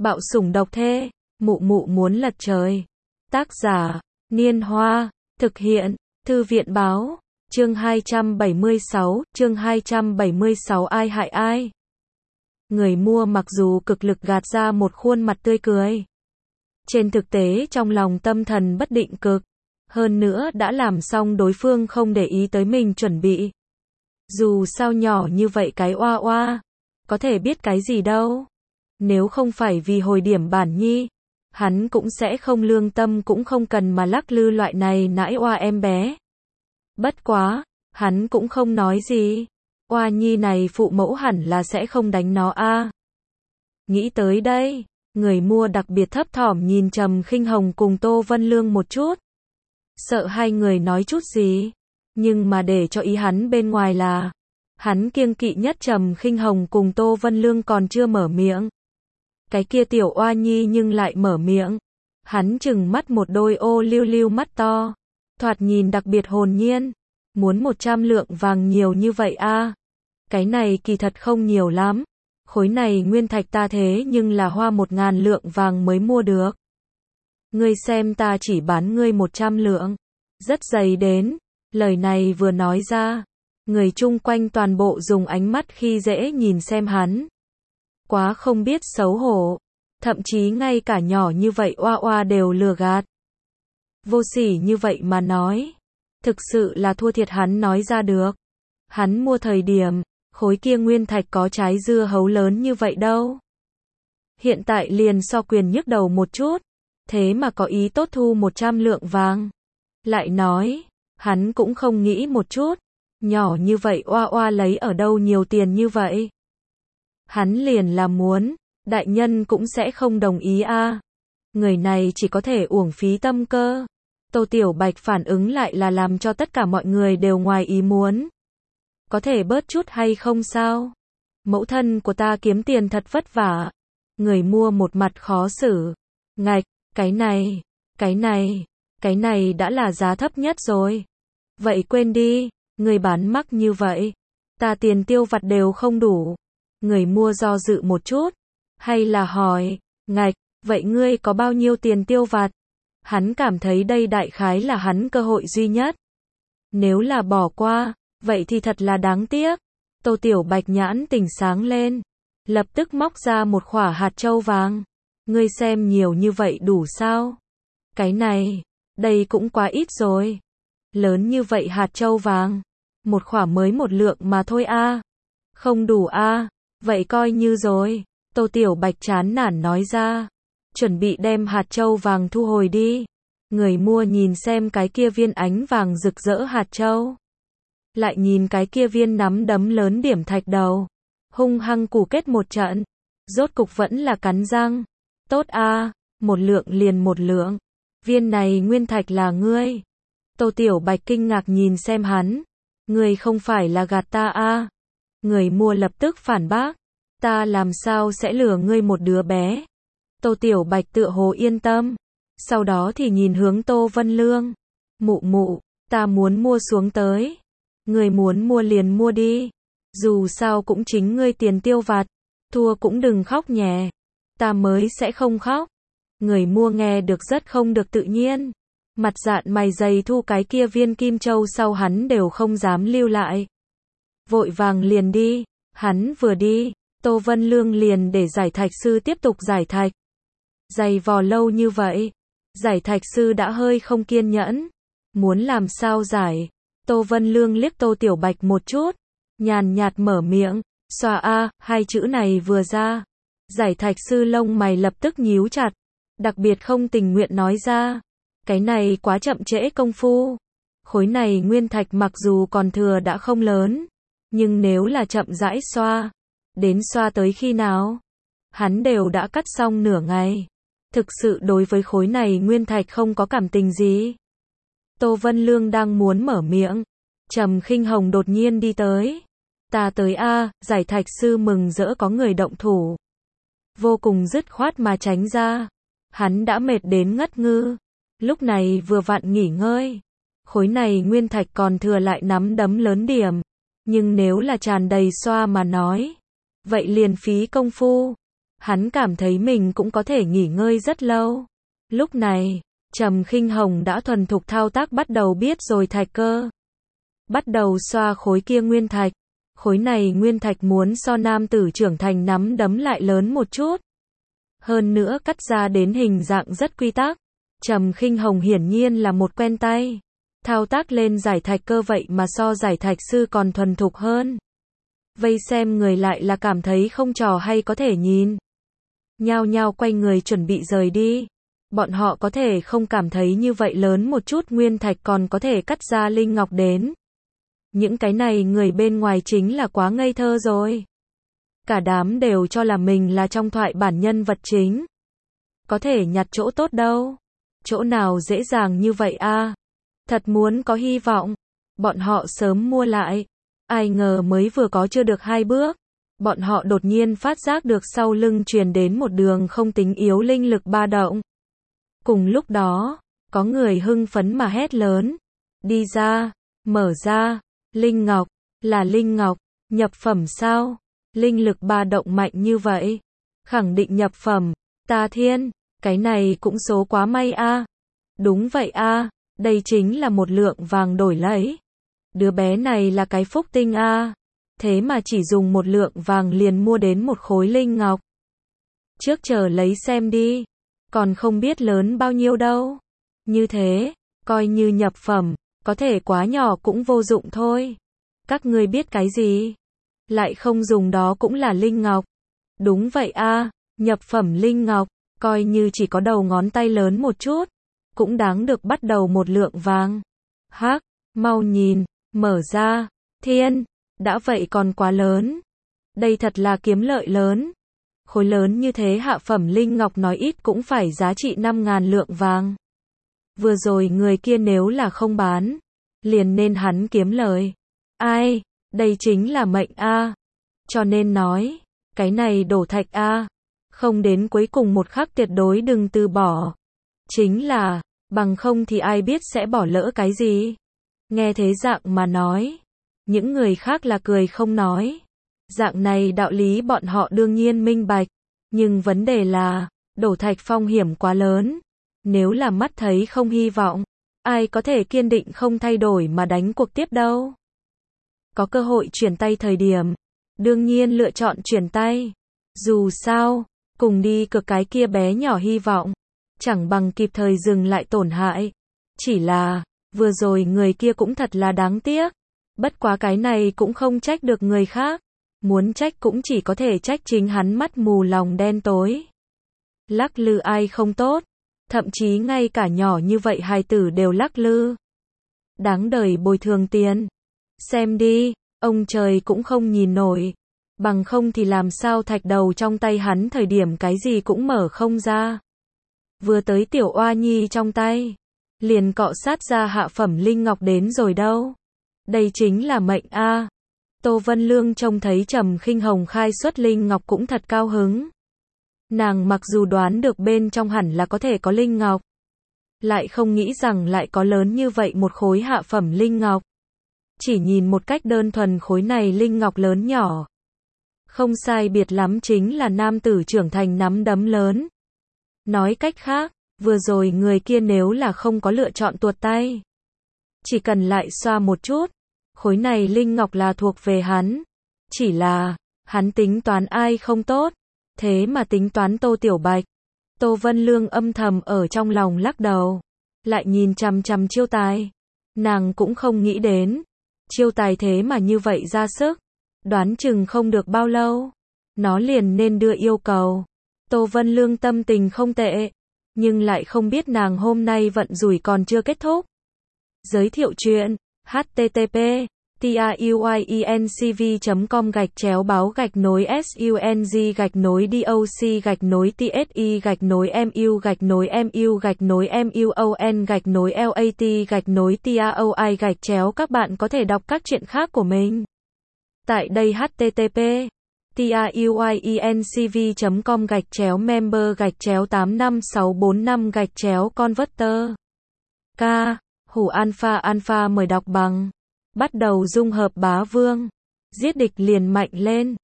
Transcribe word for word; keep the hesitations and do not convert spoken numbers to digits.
Bạo sủng độc thê, mụ mụ muốn lật trời. Tác giả, Niên Hoa, thực hiện, Thư viện Báo, chương hai trăm bảy mươi sáu, chương hai trăm bảy mươi sáu ai hại ai. Người mua mặc dù cực lực gạt ra một khuôn mặt tươi cười. Trên thực tế trong lòng tâm thần bất định cực. Hơn nữa đã làm xong đối phương không để ý tới mình chuẩn bị. Dù sao nhỏ như vậy cái oa oa, có thể biết cái gì đâu. Nếu không phải vì hồi điểm bản nhi, hắn cũng sẽ không lương tâm cũng không cần mà lắc lư loại này nãi oa em bé. Bất quá, hắn cũng không nói gì. Oa nhi này phụ mẫu hẳn là sẽ không đánh nó a. Nghĩ tới đây, người mua đặc biệt thấp thỏm nhìn Trầm Khinh Hồng cùng Tô Vân Lương một chút. Sợ hai người nói chút gì, nhưng mà để cho ý hắn bên ngoài là, hắn kiêng kỵ nhất Trầm Khinh Hồng cùng Tô Vân Lương còn chưa mở miệng. Cái kia tiểu oa nhi nhưng lại mở miệng. Hắn chừng mắt một đôi ô liu liu mắt to, thoạt nhìn đặc biệt hồn nhiên. Muốn một trăm lượng vàng nhiều như vậy a? À? Cái này kỳ thật không nhiều lắm. Khối này nguyên thạch ta thế nhưng là hoa một ngàn lượng vàng mới mua được. Ngươi xem ta chỉ bán ngươi một trăm lượng. Rất dày đến. Lời này vừa nói ra, người chung quanh toàn bộ dùng ánh mắt khi dễ nhìn xem hắn. Quá không biết xấu hổ. Thậm chí ngay cả nhỏ như vậy oa oa đều lừa gạt. Vô sỉ như vậy mà nói. Thực sự là thua thiệt hắn nói ra được. Hắn mua thời điểm, khối kia nguyên thạch có trái dưa hấu lớn như vậy đâu. Hiện tại liền so quyền nhức đầu một chút. Thế mà có ý tốt thu một trăm lượng vàng. Lại nói, hắn cũng không nghĩ một chút. Nhỏ như vậy oa oa lấy ở đâu nhiều tiền như vậy. Hắn liền là muốn, đại nhân cũng sẽ không đồng ý a. À. Người này chỉ có thể uổng phí tâm cơ. Tô Tiểu Bạch phản ứng lại là làm cho tất cả mọi người đều ngoài ý muốn. Có thể bớt chút hay không sao? Mẫu thân của ta kiếm tiền thật vất vả. Người mua một mặt khó xử. Ngạch, cái này, cái này, cái này đã là giá thấp nhất rồi. Vậy quên đi, người bán mắc như vậy. Ta tiền tiêu vặt đều không đủ. Người mua do dự một chút. Hay là hỏi, ngạch, vậy ngươi có bao nhiêu tiền tiêu vặt? Hắn cảm thấy đây đại khái là hắn cơ hội duy nhất. Nếu là bỏ qua, vậy thì thật là đáng tiếc. Tô Tiểu Bạch nhãn tỉnh sáng lên. Lập tức móc ra một khỏa hạt châu vàng. Ngươi xem nhiều như vậy đủ sao? Cái này, đây cũng quá ít rồi. Lớn như vậy hạt châu vàng. Một khỏa mới một lượng mà thôi a. À. Không đủ a. À. Vậy coi như rồi. Tô Tiểu Bạch chán nản nói ra. Chuẩn bị đem hạt châu vàng thu hồi đi. Người mua nhìn xem cái kia viên ánh vàng rực rỡ hạt châu. Lại nhìn cái kia viên nắm đấm lớn điểm thạch đầu. Hung hăng củ kết một trận. Rốt cục vẫn là cắn răng. Tốt a, à, một lượng liền một lượng. Viên này nguyên thạch là ngươi. Tô Tiểu Bạch kinh ngạc nhìn xem hắn. Ngươi không phải là gạt ta a? À? Người mua lập tức phản bác. Ta làm sao sẽ lừa ngươi một đứa bé? Tô Tiểu Bạch tựa hồ yên tâm. Sau đó thì nhìn hướng Tô Vân Lương. Mụ mụ, ta muốn mua xuống tới. Ngươi muốn mua liền mua đi. Dù sao cũng chính ngươi tiền tiêu vặt. Thua cũng đừng khóc nhè. Ta mới sẽ không khóc. Người mua nghe được rất không được tự nhiên. Mặt dạn mày dày thu cái kia viên kim châu sau hắn đều không dám lưu lại. Vội vàng liền đi. Hắn vừa đi, Tô Vân Lương liền để giải thạch sư tiếp tục giải thạch. Dày vò lâu như vậy. Giải thạch sư đã hơi không kiên nhẫn. Muốn làm sao giải. Tô Vân Lương liếc Tô Tiểu Bạch một chút. Nhàn nhạt mở miệng. Xòa a, hai chữ này vừa ra. Giải thạch sư lông mày lập tức nhíu chặt. Đặc biệt không tình nguyện nói ra. Cái này quá chậm trễ công phu. Khối này nguyên thạch mặc dù còn thừa đã không lớn. Nhưng nếu là chậm rãi xoa. Đến xoa tới khi nào? Hắn đều đã cắt xong nửa ngày. Thực sự đối với khối này nguyên thạch không có cảm tình gì. Tô Vân Lương đang muốn mở miệng. Trầm Khinh Hồng đột nhiên đi tới. Ta tới a, à, giải thạch sư mừng rỡ có người động thủ. Vô cùng dứt khoát mà tránh ra. Hắn đã mệt đến ngất ngư. Lúc này vừa vặn nghỉ ngơi. Khối này nguyên thạch còn thừa lại nắm đấm lớn điểm. Nhưng nếu là tràn đầy xoa mà nói. Vậy liền phí công phu. Hắn cảm thấy mình cũng có thể nghỉ ngơi rất lâu. Lúc này, Trầm Khinh Hồng đã thuần thục thao tác bắt đầu biết rồi thạch cơ. Bắt đầu xoa khối kia nguyên thạch. Khối này nguyên thạch muốn so nam tử trưởng thành nắm đấm lại lớn một chút. Hơn nữa cắt ra đến hình dạng rất quy tắc. Trầm Khinh Hồng hiển nhiên là một quen tay. Thao tác lên giải thạch cơ vậy mà so giải thạch sư còn thuần thục hơn. Vây xem người lại là cảm thấy không trò hay có thể nhìn. Nhao nhao quay người chuẩn bị rời đi. Bọn họ có thể không cảm thấy như vậy lớn một chút nguyên thạch còn có thể cắt ra linh ngọc đến. Những cái này người bên ngoài chính là quá ngây thơ rồi. Cả đám đều cho là mình là trong thoại bản nhân vật chính. Có thể nhặt chỗ tốt đâu. Chỗ nào dễ dàng như vậy a? Thật muốn có hy vọng. Bọn họ sớm mua lại. Ai ngờ mới vừa có chưa được hai bước. Bọn họ đột nhiên phát giác được sau lưng truyền đến một đường không tính yếu linh lực ba động. Cùng lúc đó, có người hưng phấn mà hét lớn. Đi ra, mở ra, linh ngọc, là linh ngọc, nhập phẩm sao? Linh lực ba động mạnh như vậy. Khẳng định nhập phẩm, ta thiên, cái này cũng số quá may a. Đúng vậy a, đây chính là một lượng vàng đổi lấy. Đứa bé này là cái phúc tinh a. Thế mà chỉ dùng một lượng vàng liền mua đến một khối linh ngọc. Trước chờ lấy xem đi. Còn không biết lớn bao nhiêu đâu. Như thế, coi như nhập phẩm, có thể quá nhỏ cũng vô dụng thôi. Các ngươi biết cái gì? Lại không dùng đó cũng là linh ngọc. Đúng vậy a, nhập phẩm linh ngọc, coi như chỉ có đầu ngón tay lớn một chút, cũng đáng được bắt đầu một lượng vàng. Hắc, mau nhìn, mở ra, thiên, đã vậy còn quá lớn. Đây thật là kiếm lợi lớn. Khối lớn như thế hạ phẩm linh ngọc nói ít cũng phải giá trị năm ngàn lượng vàng. Vừa rồi người kia nếu là không bán, liền nên hắn kiếm lời. Ai, đây chính là mệnh a. Cho nên nói, cái này đổ thạch a, không đến cuối cùng một khắc tuyệt đối đừng từ bỏ. Chính là, bằng không thì ai biết sẽ bỏ lỡ cái gì. Nghe thế dạng mà nói, những người khác là cười không nói. Dạng này đạo lý bọn họ đương nhiên minh bạch, nhưng vấn đề là, đổ thạch phong hiểm quá lớn. Nếu là mắt thấy không hy vọng, ai có thể kiên định không thay đổi mà đánh cuộc tiếp đâu. Có cơ hội chuyển tay thời điểm, đương nhiên lựa chọn chuyển tay. Dù sao, cùng đi cực cái kia bé nhỏ hy vọng, chẳng bằng kịp thời dừng lại tổn hại. Chỉ là, vừa rồi người kia cũng thật là đáng tiếc. Bất quá cái này cũng không trách được người khác. Muốn trách cũng chỉ có thể trách chính hắn mắt mù lòng đen tối. Lắc lư ai không tốt. Thậm chí ngay cả nhỏ như vậy hài tử đều lắc lư. Đáng đời bồi thường tiền. Xem đi, ông trời cũng không nhìn nổi. Bằng không thì làm sao thạch đầu trong tay hắn thời điểm cái gì cũng mở không ra. Vừa tới tiểu oa nhi trong tay, liền cọ sát ra hạ phẩm linh ngọc đến rồi đâu. Đây chính là mệnh a. Tô Vân Lương trông thấy Trầm Khinh Hồng khai xuất linh ngọc cũng thật cao hứng. Nàng mặc dù đoán được bên trong hẳn là có thể có linh ngọc, lại không nghĩ rằng lại có lớn như vậy một khối hạ phẩm linh ngọc. Chỉ nhìn một cách đơn thuần khối này linh ngọc lớn nhỏ, không sai biệt lắm chính là nam tử trưởng thành nắm đấm lớn. Nói cách khác, vừa rồi người kia nếu là không có lựa chọn tuột tay, chỉ cần lại xoa một chút, khối này linh ngọc là thuộc về hắn. Chỉ là, hắn tính toán ai không tốt, thế mà tính toán Tô Tiểu Bạch. Tô Vân Lương âm thầm ở trong lòng lắc đầu, lại nhìn chằm chằm chiêu tài. Nàng cũng không nghĩ đến, chiêu tài thế mà như vậy ra sức, đoán chừng không được bao lâu, nó liền nên đưa yêu cầu. Tô Vân Lương tâm tình không tệ, nhưng lại không biết nàng hôm nay vận rủi còn chưa kết thúc. Giới thiệu chuyện http tuyiencv chấm com gạch chéo báo gạch nối sung gạch nối doc gạch nối tsi gạch nối mu gạch nối mu gạch nối muon gạch nối lat gạch nối taoi gạch chéo. Các bạn có thể đọc các chuyện khác của mình tại đây. Http tuyiencv chấm com gạch chéo member gạch chéo tám năm sáu bốn năm gạch chéo converter. K. Hủ Alpha Alpha mời đọc bằng. Bắt đầu dung hợp bá vương. Giết địch liền mạnh lên.